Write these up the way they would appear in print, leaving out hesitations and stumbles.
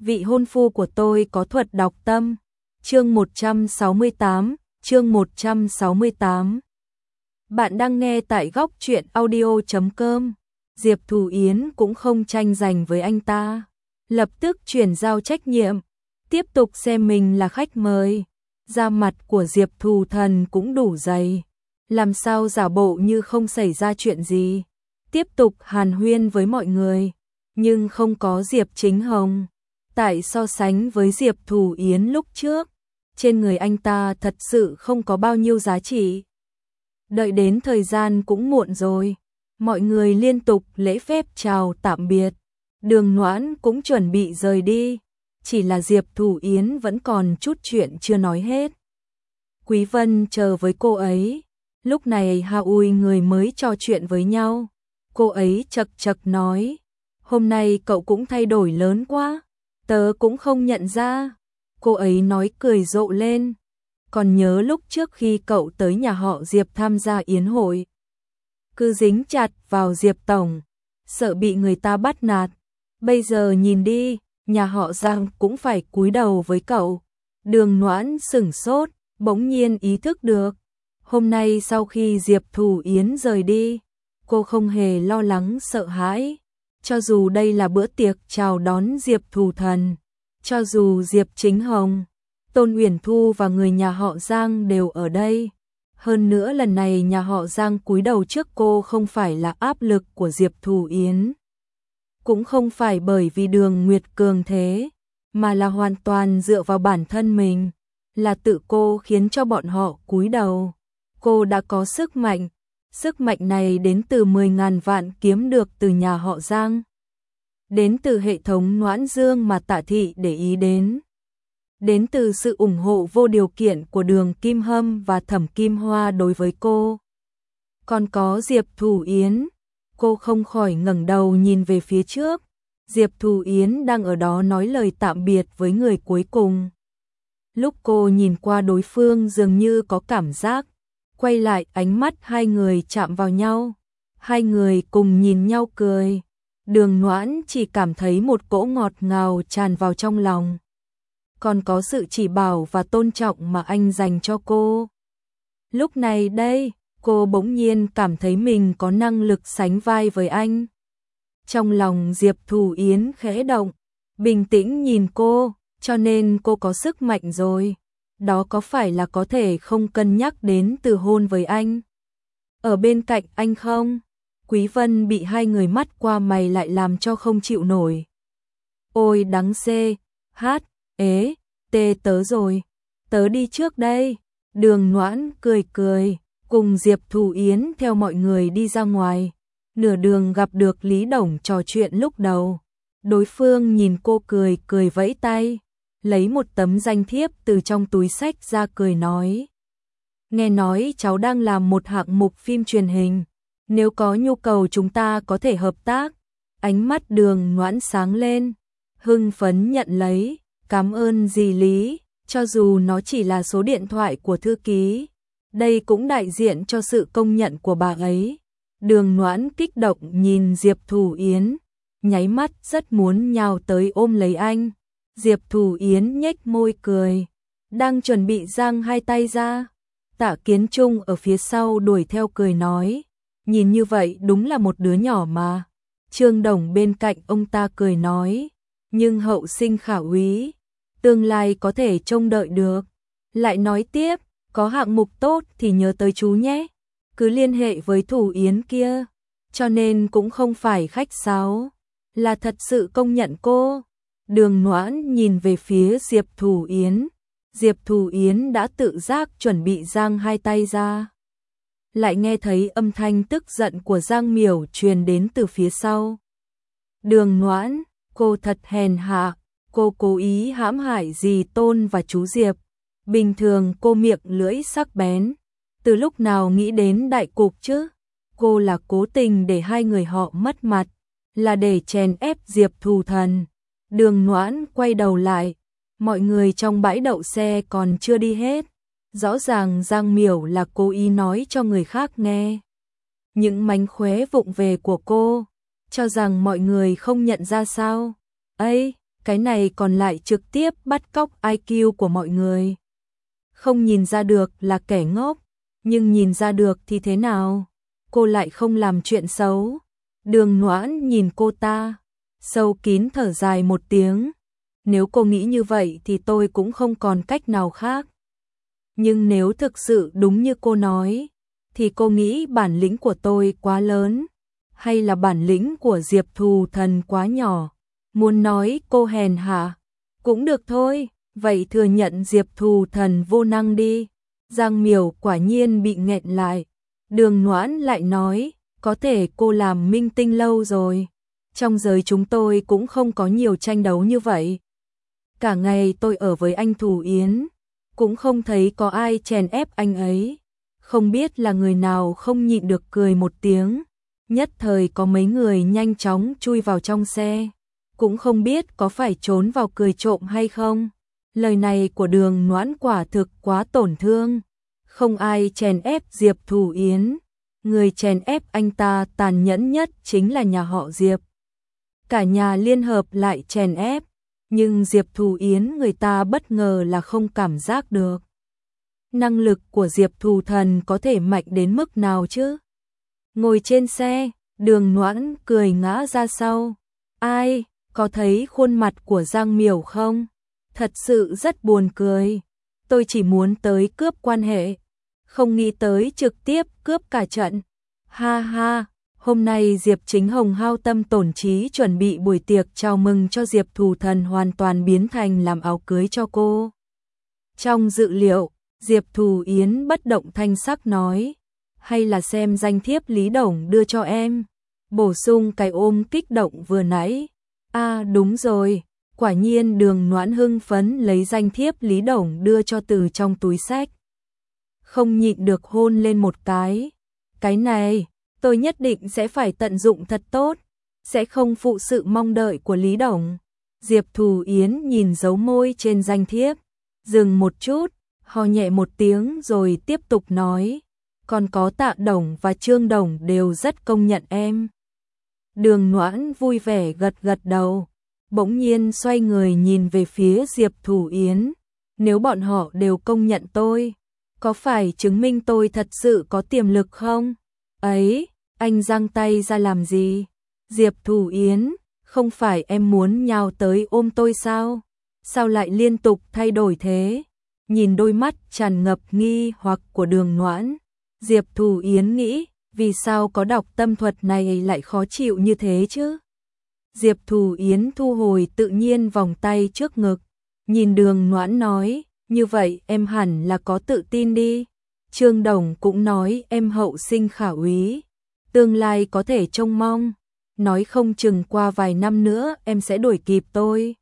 vị hôn phu của tôi có thuật đọc tâm. Chương 168. Bạn đang nghe tại góc truyện audio.com. Diệp Thù Yến cũng không tranh giành với anh ta, lập tức chuyển giao trách nhiệm, tiếp tục xem mình là khách mời. Da mặt của Diệp Thù Thần cũng đủ dày, làm sao giả bộ như không xảy ra chuyện gì, tiếp tục hàn huyên với mọi người, nhưng không có Diệp Chính Hồng. Tại so sánh với Diệp Thù Yến lúc trước, trên người anh ta thật sự không có bao nhiêu giá trị. Đợi đến thời gian cũng muộn rồi, mọi người liên tục lễ phép chào tạm biệt. Đường Noãn cũng chuẩn bị rời đi, chỉ là Diệp Thù Yến vẫn còn chút chuyện chưa nói hết. Quý Vân chờ với cô ấy, lúc này Hà Ui người mới trò chuyện với nhau. Cô ấy chậc chậc nói, hôm nay cậu cũng thay đổi lớn quá, tớ cũng không nhận ra. Cô ấy nói cười rộ lên, còn nhớ lúc trước khi cậu tới nhà họ Diệp tham gia yến hội, cứ dính chặt vào Diệp Tổng, sợ bị người ta bắt nạt. Bây giờ nhìn đi, nhà họ Giang cũng phải cúi đầu với cậu. Đường Noãn sửng sốt, bỗng nhiên ý thức được. Hôm nay sau khi Diệp Thù Yến rời đi, cô không hề lo lắng sợ hãi. Cho dù đây là bữa tiệc chào đón Diệp Thù Thần, cho dù Diệp Chính Hồng, Tôn Uyển Thu và người nhà họ Giang đều ở đây. Hơn nữa lần này nhà họ Giang cúi đầu trước cô không phải là áp lực của Diệp Thù Yến, cũng không phải bởi vì Đường Nguyệt cường thế, mà là hoàn toàn dựa vào bản thân mình, là tự cô khiến cho bọn họ cúi đầu. Cô đã có sức mạnh này đến từ 10.000 vạn kiếm được từ nhà họ Giang, đến từ hệ thống Noãn Dương mà Tạ Thị để ý đến từ sự ủng hộ vô điều kiện của Đường Kim Hâm và Thẩm Kim Hoa đối với cô. Còn có Diệp Thù Yến, cô không khỏi ngẩng đầu nhìn về phía trước. Diệp Thù Yến đang ở đó nói lời tạm biệt với người cuối cùng. Lúc cô nhìn qua đối phương dường như có cảm giác, quay lại ánh mắt hai người chạm vào nhau. Hai người cùng nhìn nhau cười. Đường Noãn chỉ cảm thấy một cỗ ngọt ngào tràn vào trong lòng. Còn có sự chỉ bảo và tôn trọng mà anh dành cho cô. Lúc này đây, cô bỗng nhiên cảm thấy mình có năng lực sánh vai với anh. Trong lòng Diệp Thù Yến khẽ động, bình tĩnh nhìn cô, cho nên cô có sức mạnh rồi. Đó có phải là có thể không cân nhắc đến từ hôn với anh? Ở bên cạnh anh không? Quý Vân bị hai người mắt qua mày lại làm cho không chịu nổi. Ôi đắng xê, hát, ế, tê tớ rồi, tớ đi trước đây. Đường Noãn cười cười, cùng Diệp Thù Yến theo mọi người đi ra ngoài. Nửa đường gặp được Lý Đồng trò chuyện lúc đầu. Đối phương nhìn cô cười cười vẫy tay, lấy một tấm danh thiếp từ trong túi xách ra cười nói. Nghe nói cháu đang làm một hạng mục phim truyền hình, nếu có nhu cầu chúng ta có thể hợp tác. Ánh mắt Đường Noãn sáng lên, hưng phấn nhận lấy. Cảm ơn dì Lý, cho dù nó chỉ là số điện thoại của thư ký, đây cũng đại diện cho sự công nhận của bà ấy. Đường Noãn kích động nhìn Diệp Thù Yến, nháy mắt rất muốn nhào tới ôm lấy anh. Diệp Thù Yến nhếch môi cười, đang chuẩn bị giang hai tay ra. Tạ Kiến Trung ở phía sau đuổi theo cười nói, nhìn như vậy đúng là một đứa nhỏ mà. Trương Đồng bên cạnh ông ta cười nói, nhưng hậu sinh khả úy, tương lai có thể trông đợi được. Lại nói tiếp, có hạng mục tốt thì nhớ tới chú nhé, cứ liên hệ với Thù Yến kia. Cho nên cũng không phải khách sáo, là thật sự công nhận cô. Đường Noãn nhìn về phía Diệp Thù Yến. Diệp Thù Yến đã tự giác chuẩn bị giang hai tay ra, lại nghe thấy âm thanh tức giận của Giang Miểu truyền đến từ phía sau. Đường Noãn, cô thật hèn hạ, cô cố ý hãm hại dì Tôn và chú Diệp. Bình thường cô miệng lưỡi sắc bén, từ lúc nào nghĩ đến đại cục chứ? Cô là cố tình để hai người họ mất mặt, là để chèn ép Diệp Thù Thần. Đường Noãn quay đầu lại, mọi người trong bãi đậu xe còn chưa đi hết. Rõ ràng Giang Miểu là cố ý nói cho người khác nghe những mánh khóe vụng về của cô, cho rằng mọi người không nhận ra sao. Ây, cái này còn lại trực tiếp bắt cóc IQ của mọi người. Không nhìn ra được là kẻ ngốc, nhưng nhìn ra được thì thế nào? Cô lại không làm chuyện xấu. Đường Noãn nhìn cô ta, sâu kín thở dài một tiếng. Nếu cô nghĩ như vậy thì tôi cũng không còn cách nào khác. Nhưng nếu thực sự đúng như cô nói, thì cô nghĩ bản lĩnh của tôi quá lớn, hay là bản lĩnh của Diệp Thù Thần quá nhỏ? Muốn nói cô hèn hạ, cũng được thôi, vậy thừa nhận Diệp Thù Thần vô năng đi. Giang Miểu quả nhiên bị nghẹn lại. Đường Noãn lại nói, có thể cô làm minh tinh lâu rồi. Trong giới chúng tôi cũng không có nhiều tranh đấu như vậy. Cả ngày tôi ở với anh Thủ Yến, cũng không thấy có ai chèn ép anh ấy. Không biết là người nào không nhịn được cười một tiếng. Nhất thời có mấy người nhanh chóng chui vào trong xe. Cũng không biết có phải trốn vào cười trộm hay không. Lời này của Đường Noãn quả thực quá tổn thương. Không ai chèn ép Diệp Thủ Yến. Người chèn ép anh ta tàn nhẫn nhất chính là nhà họ Diệp. Cả nhà liên hợp lại chèn ép. Nhưng Diệp Thủ Yến người ta bất ngờ là không cảm giác được. Năng lực của Diệp Thù Thần có thể mạnh đến mức nào chứ? Ngồi trên xe, Đường Noãn cười ngã ra sau. Ai, có thấy khuôn mặt của Giang Miểu không? Thật sự rất buồn cười. Tôi chỉ muốn tới cướp quan hệ, không nghĩ tới trực tiếp cướp cả trận. Ha ha, hôm nay Diệp Chính Hồng hao tâm tổn trí chuẩn bị buổi tiệc chào mừng cho Diệp Thù Thần hoàn toàn biến thành làm áo cưới cho cô. Trong dự liệu, Diệp Thù Yến bất động thanh sắc nói, hay là xem danh thiếp Lý Đồng đưa cho em. Bổ sung cái ôm kích động vừa nãy. À đúng rồi, quả nhiên Đường Noãn hưng phấn lấy danh thiếp Lý Đồng đưa cho từ trong túi xách. Không nhịn được hôn lên một cái. Cái này, tôi nhất định sẽ phải tận dụng thật tốt, sẽ không phụ sự mong đợi của Lý Đồng. Diệp Thù Yến nhìn dấu môi trên danh thiếp, dừng một chút, ho nhẹ một tiếng rồi tiếp tục nói, còn có Tạ Đồng và Trương Đồng đều rất công nhận em. Đường Noãn vui vẻ gật gật đầu, bỗng nhiên xoay người nhìn về phía Diệp Thù Yến, nếu bọn họ đều công nhận tôi, có phải chứng minh tôi thật sự có tiềm lực không? Ấy, anh giang tay ra làm gì? Diệp Thù Yến, không phải em muốn nhào tới ôm tôi sao? Sao lại liên tục thay đổi thế? Nhìn đôi mắt tràn ngập nghi hoặc của Đường Noãn, Diệp Thù Yến nghĩ, vì sao có đọc tâm thuật này lại khó chịu như thế chứ? Diệp Thù Yến thu hồi tự nhiên vòng tay trước ngực, nhìn Đường Noãn nói, như vậy em hẳn là có tự tin đi. Trương Đồng cũng nói em hậu sinh khả úy, tương lai có thể trông mong, nói không chừng qua vài năm nữa em sẽ đuổi kịp tôi.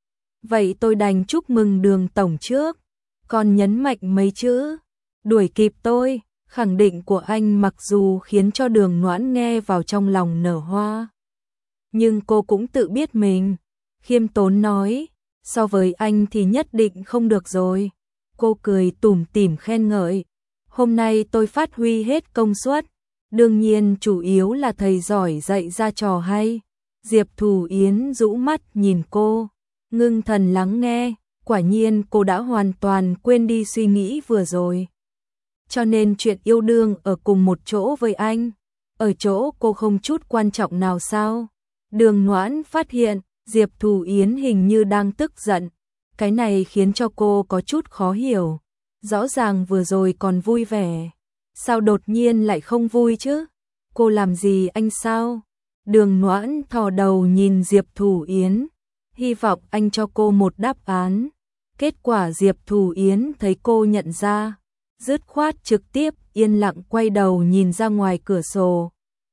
Vậy tôi đành chúc mừng Đường Tổng trước, còn nhấn mạnh mấy chữ, đuổi kịp tôi, khẳng định của anh mặc dù khiến cho Đường Noãn nghe vào trong lòng nở hoa. Nhưng cô cũng tự biết mình, khiêm tốn nói, so với anh thì nhất định không được rồi. Cô cười tủm tỉm khen ngợi, hôm nay tôi phát huy hết công suất, đương nhiên chủ yếu là thầy giỏi dạy ra trò hay. Diệp Thù Yến rũ mắt nhìn cô, ngưng thần lắng nghe, quả nhiên cô đã hoàn toàn quên đi suy nghĩ vừa rồi. Cho nên chuyện yêu đương ở cùng một chỗ với anh, ở chỗ cô không chút quan trọng nào sao? Đường Noãn phát hiện, Diệp Thù Yến hình như đang tức giận, cái này khiến cho cô có chút khó hiểu. Rõ ràng vừa rồi còn vui vẻ, sao đột nhiên lại không vui chứ? Cô làm gì anh sao? Đường Noãn thò đầu nhìn Diệp Thù Yến, hy vọng anh cho cô một đáp án. Kết quả Diệp Thù Yến thấy cô nhận ra, dứt khoát trực tiếp yên lặng quay đầu nhìn ra ngoài cửa sổ.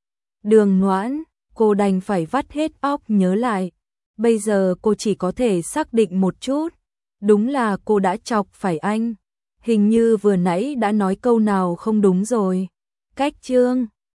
Đường Noãn, cô đành phải vắt hết óc nhớ lại. Bây giờ cô chỉ có thể xác định một chút, đúng là cô đã chọc phải anh. Hình như vừa nãy đã nói câu nào không đúng rồi. Cách chương